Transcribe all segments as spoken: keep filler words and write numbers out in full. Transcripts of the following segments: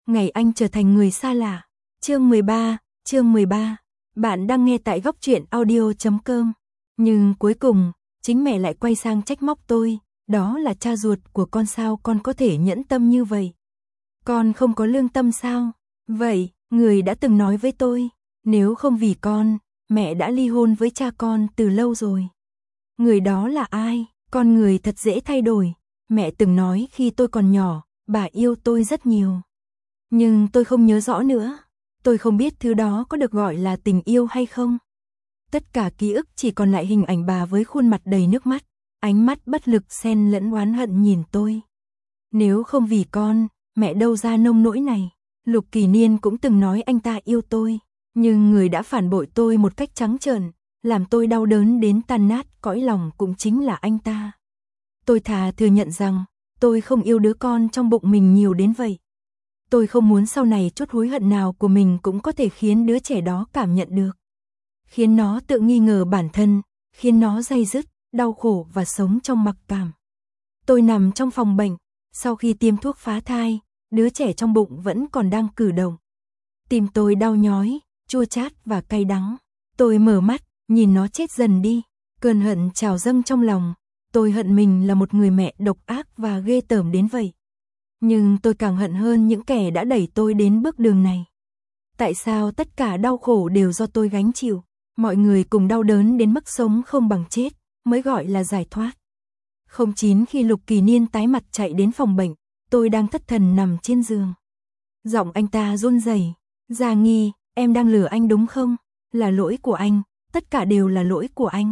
ngày anh trở thành người xa lạ. Chương mười ba, chương mười ba. Bạn đang nghe tại góc truyện audio chấm com. Nhưng cuối cùng, chính mẹ lại quay sang trách móc tôi, đó là cha ruột của con sao con có thể nhẫn tâm như vậy? Con không có lương tâm sao? Vậy, người đã từng nói với tôi, nếu không vì con, mẹ đã ly hôn với cha con từ lâu rồi. Người đó là ai? Con người thật dễ thay đổi. Mẹ từng nói khi tôi còn nhỏ, bà yêu tôi rất nhiều. Nhưng tôi không nhớ rõ nữa. Tôi không biết thứ đó có được gọi là tình yêu hay không. Tất cả ký ức chỉ còn lại hình ảnh bà với khuôn mặt đầy nước mắt, ánh mắt bất lực xen lẫn oán hận nhìn tôi. Nếu không vì con, mẹ đâu ra nông nỗi này. Lục Kỳ Niên cũng từng nói anh ta yêu tôi, nhưng người đã phản bội tôi một cách trắng trợn, làm tôi đau đớn đến tan nát cõi lòng cũng chính là anh ta. Tôi thà thừa nhận rằng, tôi không yêu đứa con trong bụng mình nhiều đến vậy. Tôi không muốn sau này chút hối hận nào của mình cũng có thể khiến đứa trẻ đó cảm nhận được. Khiến nó tự nghi ngờ bản thân, khiến nó day dứt, đau khổ và sống trong mặc cảm. Tôi nằm trong phòng bệnh, sau khi tiêm thuốc phá thai, đứa trẻ trong bụng vẫn còn đang cử động. Tim tôi đau nhói, chua chát và cay đắng. Tôi mở mắt, nhìn nó chết dần đi. Cơn hận trào dâng trong lòng. Tôi hận mình là một người mẹ độc ác và ghê tởm đến vậy. Nhưng tôi càng hận hơn những kẻ đã đẩy tôi đến bước đường này. Tại sao tất cả đau khổ đều do tôi gánh chịu? Mọi người cùng đau đớn đến mức sống không bằng chết, mới gọi là giải thoát. không chín khi Lục Kỳ Niên tái mặt chạy đến phòng bệnh, tôi đang thất thần nằm trên giường. Giọng anh ta run rẩy, "Gia Nghi, em đang lừa anh đúng không? Là lỗi của anh, tất cả đều là lỗi của anh.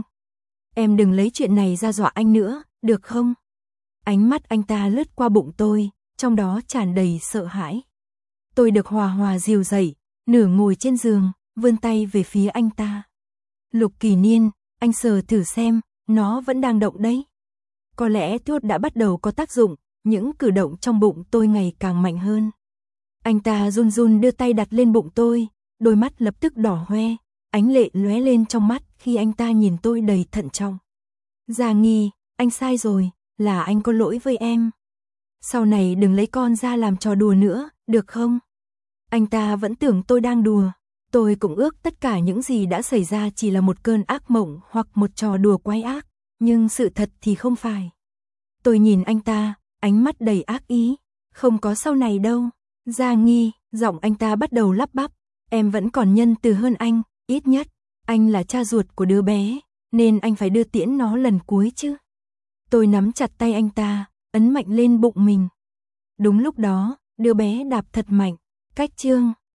Em đừng lấy chuyện này ra dọa anh nữa, được không?" Ánh mắt anh ta lướt qua bụng tôi, trong đó tràn đầy sợ hãi. Tôi được hòa hòa dìu dậy, nửa ngồi trên giường, vươn tay về phía anh ta. "Lục Kỳ Niên, anh sờ thử xem, nó vẫn đang động đấy." Có lẽ thuốc đã bắt đầu có tác dụng, những cử động trong bụng tôi ngày càng mạnh hơn. Anh ta run run đưa tay đặt lên bụng tôi, đôi mắt lập tức đỏ hoe, ánh lệ lóe lên trong mắt khi anh ta nhìn tôi đầy thận trọng. "Gia Nghi, anh sai rồi, là anh có lỗi với em. Sau này đừng lấy con ra làm trò đùa nữa, được không?" Anh ta vẫn tưởng tôi đang đùa. Tôi cũng ước tất cả những gì đã xảy ra chỉ là một cơn ác mộng hoặc một trò đùa quái ác, nhưng sự thật thì không phải. Tôi nhìn anh ta, ánh mắt đầy ác ý. "Không có sau này đâu. Gia Nghi", giọng anh ta bắt đầu lắp bắp, "em vẫn còn nhân từ hơn anh, ít nhất, anh là cha ruột của đứa bé, nên anh phải đưa tiễn nó lần cuối chứ." Tôi nắm chặt tay anh ta, ấn mạnh lên bụng mình. Đúng lúc đó, đứa bé đạp thật mạnh, cách chương.